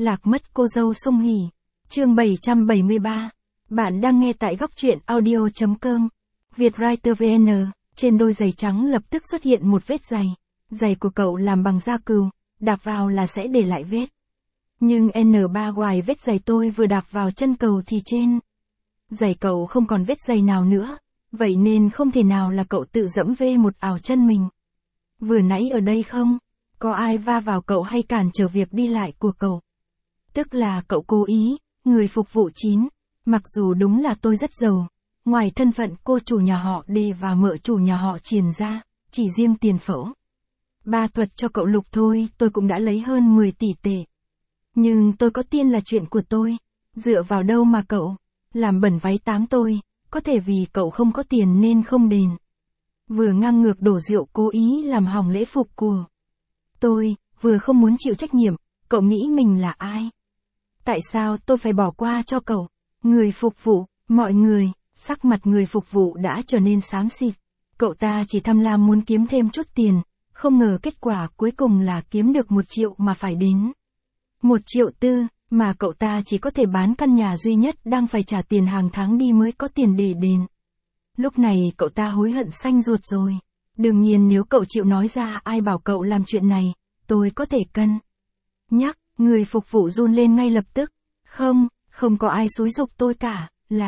Lạc mất cô dâu Song Hỷ. Chương 773. Bạn đang nghe tại góc truyện audio.com. Vietwriter VN. Trên đôi giày trắng lập tức xuất hiện một vết giày. Giày của cậu làm bằng da cừu, đạp vào là sẽ để lại vết. Nhưng N3 ngoài vết giày tôi vừa đạp vào chân cậu thì trên giày cậu không còn vết giày nào nữa, vậy nên không thể nào là cậu tự dẫm về một ảo chân mình. Vừa nãy ở đây không, có ai va vào cậu hay cản trở việc đi lại của cậu? Tức là cậu cố ý, người phục vụ 9. Mặc dù đúng là tôi rất giàu, ngoài thân phận cô chủ nhà họ D và mợ chủ nhà họ Triền ra, chỉ riêng tiền phẫu ba thuật cho cậu Lục thôi tôi cũng đã lấy hơn 10 tỷ tệ. Nhưng tôi có tiền là chuyện của tôi, dựa vào đâu mà cậu làm bẩn váy 8 tôi, có thể vì cậu không có tiền nên không đền. Vừa ngang ngược đổ rượu cố ý làm hỏng lễ phục của tôi, vừa không muốn chịu trách nhiệm, cậu nghĩ mình là ai? Tại sao tôi phải bỏ qua cho cậu? Người phục vụ, mọi người, sắc mặt người phục vụ đã trở nên xám xịt. Cậu ta chỉ tham lam muốn kiếm thêm chút tiền, không ngờ kết quả cuối cùng là kiếm được 1 triệu mà phải đến 1,4 triệu, mà cậu ta chỉ có thể bán căn nhà duy nhất đang phải trả tiền hàng tháng đi mới có tiền để đền. Lúc này cậu ta hối hận xanh ruột rồi. Đương nhiên nếu cậu chịu nói ra ai bảo cậu làm chuyện này, tôi có thể cân nhắc. Người phục vụ run lên ngay lập tức. Không có ai xúi giục tôi cả,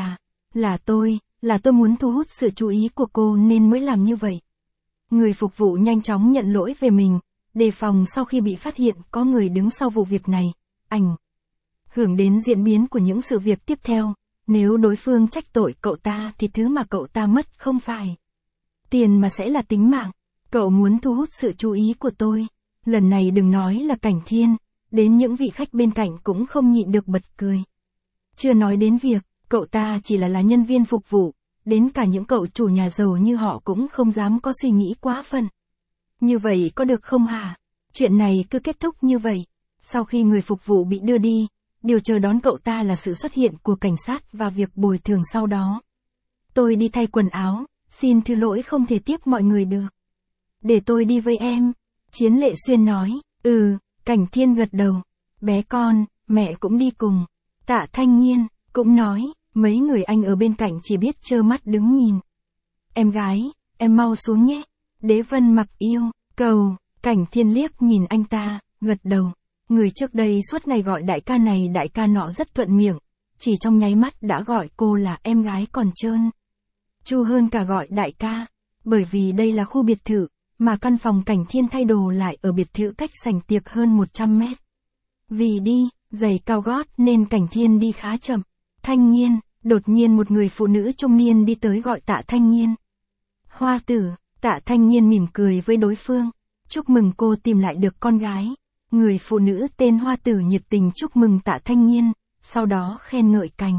là tôi muốn thu hút sự chú ý của cô nên mới làm như vậy. Người phục vụ nhanh chóng nhận lỗi về mình, đề phòng sau khi bị phát hiện có người đứng sau vụ việc này, ảnh hưởng đến diễn biến của những sự việc tiếp theo. Nếu đối phương trách tội cậu ta thì thứ mà cậu ta mất không phải tiền mà sẽ là tính mạng. Cậu muốn thu hút sự chú ý của tôi. Lần này đừng nói là Cảnh Thiên, đến những vị khách bên cạnh cũng không nhịn được bật cười. Chưa nói đến việc, cậu ta chỉ là nhân viên phục vụ, đến cả những cậu chủ nhà giàu như họ cũng không dám có suy nghĩ quá phần. Như vậy có được không hả? Chuyện này cứ kết thúc như vậy. Sau khi người phục vụ bị đưa đi, điều chờ đón cậu ta là sự xuất hiện của cảnh sát và việc bồi thường sau đó. Tôi đi thay quần áo, xin thứ lỗi không thể tiếp mọi người được. Để tôi đi với em. Chiến Lệ Xuyên nói. Cảnh Thiên gật đầu. Bé con, mẹ cũng đi cùng. Tạ Thanh Nghiên cũng nói. Mấy người anh ở bên cạnh chỉ biết trơ mắt đứng nhìn. Em gái, em mau xuống nhé. Đế Vân Mặc yêu cầu. Cảnh Thiên liếc nhìn anh ta, gật đầu. Người trước đây suốt ngày gọi đại ca này đại ca nọ rất thuận miệng, chỉ trong nháy mắt đã gọi cô là em gái còn trơn tru hơn cả gọi đại ca. Bởi vì đây là khu biệt thự, mà căn phòng Cảnh Thiên thay đồ lại ở biệt thự cách sảnh tiệc hơn 100 mét. Vì đi giày cao gót nên Cảnh Thiên đi khá chậm. Thanh Nghiên, đột nhiên một người phụ nữ trung niên đi tới gọi Tạ Thanh Nghiên. Hoa tử. Tạ Thanh Nghiên mỉm cười với đối phương. Chúc mừng cô tìm lại được con gái. Người phụ nữ tên Hoa tử nhiệt tình chúc mừng Tạ Thanh Nghiên, sau đó khen ngợi Cảnh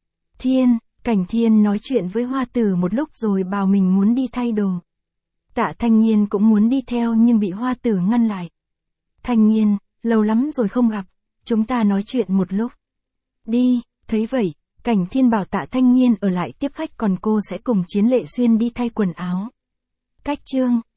Thiên nói chuyện với Hoa tử một lúc rồi bảo mình muốn đi thay đồ. Tạ Thanh Nghiên cũng muốn đi theo nhưng bị Hoa tử ngăn lại. Thanh Nghiên, lâu lắm rồi không gặp, chúng ta nói chuyện một lúc. Đi, thấy vậy, Cảnh Thiên bảo Tạ Thanh Nghiên ở lại tiếp khách còn cô sẽ cùng Chiến Lệ Xuyên đi thay quần áo. Cách chương